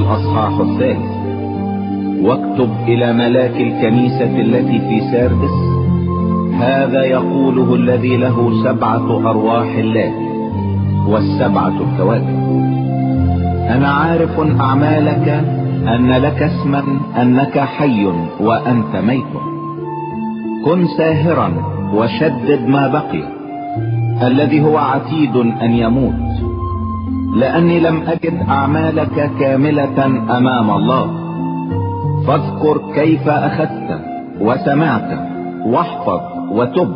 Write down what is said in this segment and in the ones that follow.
الأصحاح 3. واكتب إلى ملاك الكنيسة التي في ساردس: هذا يقوله الذي له 7 أرواح الله وال7 الكواكب: أنا عارف أعمالك، أن لك اسما أنك حي وأنت ميت. كن ساهرا وشدد ما بقي، الذي هو عتيد أن يموت، لأني لم أجد أعمالك كاملة أمام الله. فاذكر كيف أخذت وسمعت، واحفظ وتب،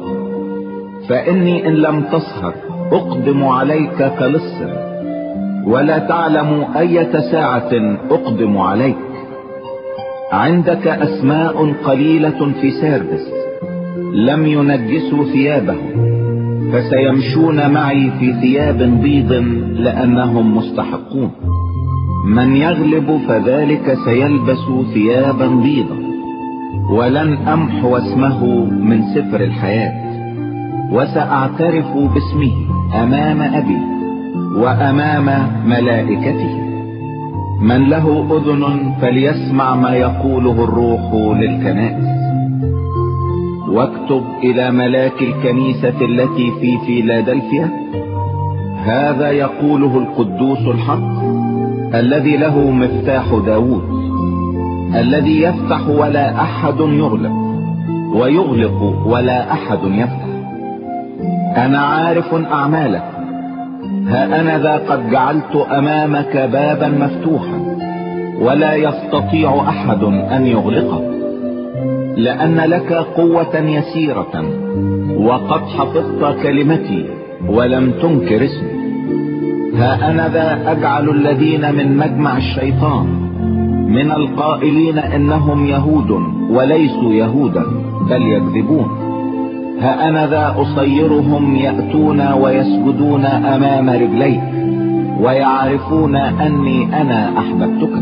فإني إن لم تسهر أقدم عليك كلص، ولا تعلم أية ساعة أقدم عليك. عندك أسماء قليلة في ساردس لم ينجسوا ثيابهم، فسيمشون معي في ثياب بيض لأنهم مستحقون. من يغلب فذلك سيلبس ثيابا بيضا، ولن أمحو اسمه من سفر الحياة، وسأعترف باسمه أمام أبي وأمام ملائكته. من له أذن فليسمع ما يقوله الروح للكنائس. واكتب إلى ملاك الكنيسة التي في فيلادلفيا: هذا يقوله القدوس الحق، الذي له مفتاح داود، الذي يفتح ولا أحد يغلق، ويغلق ولا أحد يفتح. أنا عارف أعمالك، ها أنا ذا قد جعلت أمامك بابا مفتوحا ولا يستطيع أحد أن يغلقه، لأن لك قوة يسيرة، وقد حفظت كلمتي ولم تنكر اسمي. ها أنا ذا أجعل الذين من مجمع الشيطان، من القائلين إنهم يهود وليسوا يهودا بل يكذبون، ها أنا ذا أصيرهم يأتون ويسجدون أمام رجليك، ويعرفون أني أنا أحببتك.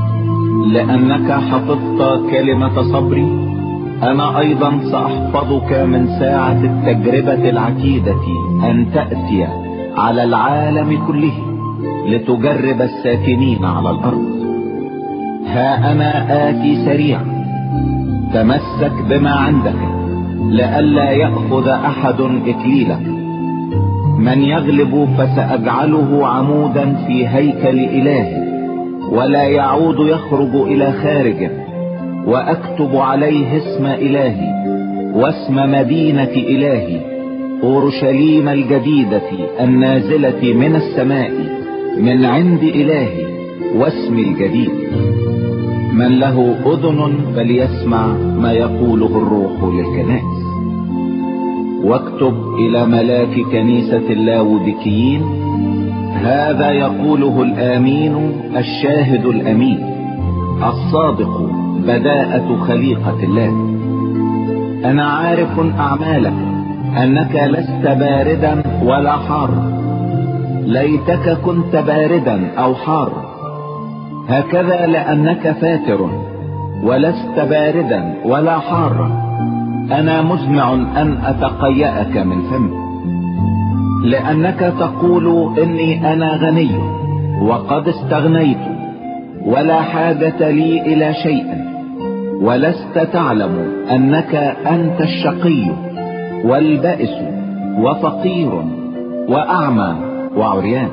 لأنك حفظت كلمة صبري، أنا أيضا سأحفظك من ساعة التجربة العتيدة أن تأتي على العالم كله لتجرب الساكنين على الأرض. ها أنا آتي سريعا، تمسك بما عندك لئلا يأخذ أحد إكليلك. من يغلب فسأجعله عمودا في هيكل إلهي، ولا يعود يخرج إلى خارجه، وأكتب عليه اسم إلهي واسم مدينة إلهي أورشليم الجديدة النازلة من السماء من عند إلهي، واسم الجديد. من له أذن فليسمع ما يقوله الروح للكنائس. واكتب إلى ملاك كنيسة اللاوديكيين: هذا يقوله الآمين الشاهد الأمين الصادق بداءة خليقة الله: أنا عارف أعمالك، أنك لست باردا ولا حارا. ليتك كنت باردا أو حارا، هكذا لأنك فاتر ولست باردا ولا حارا، أنا مزمع أن أتقيأك من فمي. لأنك تقول إني أنا غني وقد استغنيت، ولا حاجة لي إلى شيء، ولست تعلم أنك أنت الشقي والبائس وفقير وأعمى وعريان.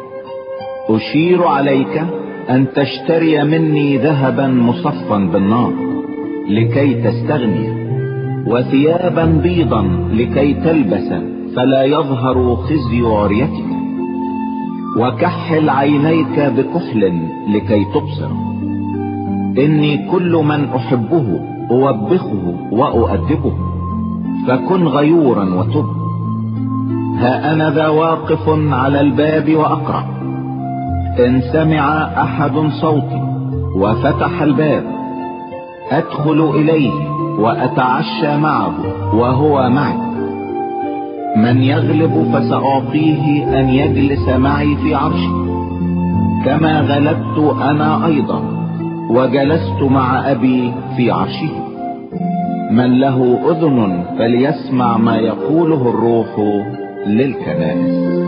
أشير عليك أن تشتري مني ذهبا مصفا بالنار لكي تستغني، وثيابا بيضا لكي تلبس فلا يظهر خزي عريتك، وكحل عينيك بكحل لكي تبصر. إني كل من أحبه أوبخه وأؤدبه، فكن غيورا وتب. ها أنا ذا واقف على الباب وأقرع، إن سمع أحد صوتي وفتح الباب أدخل إليه وأتعشى معه وهو معي. من يغلب فسأعطيه أن يجلس معي في عرشي، كما غلبت أنا أيضا وجلست مع أبي في عرشه. من له أذن فليسمع ما يقوله الروح للكنائس.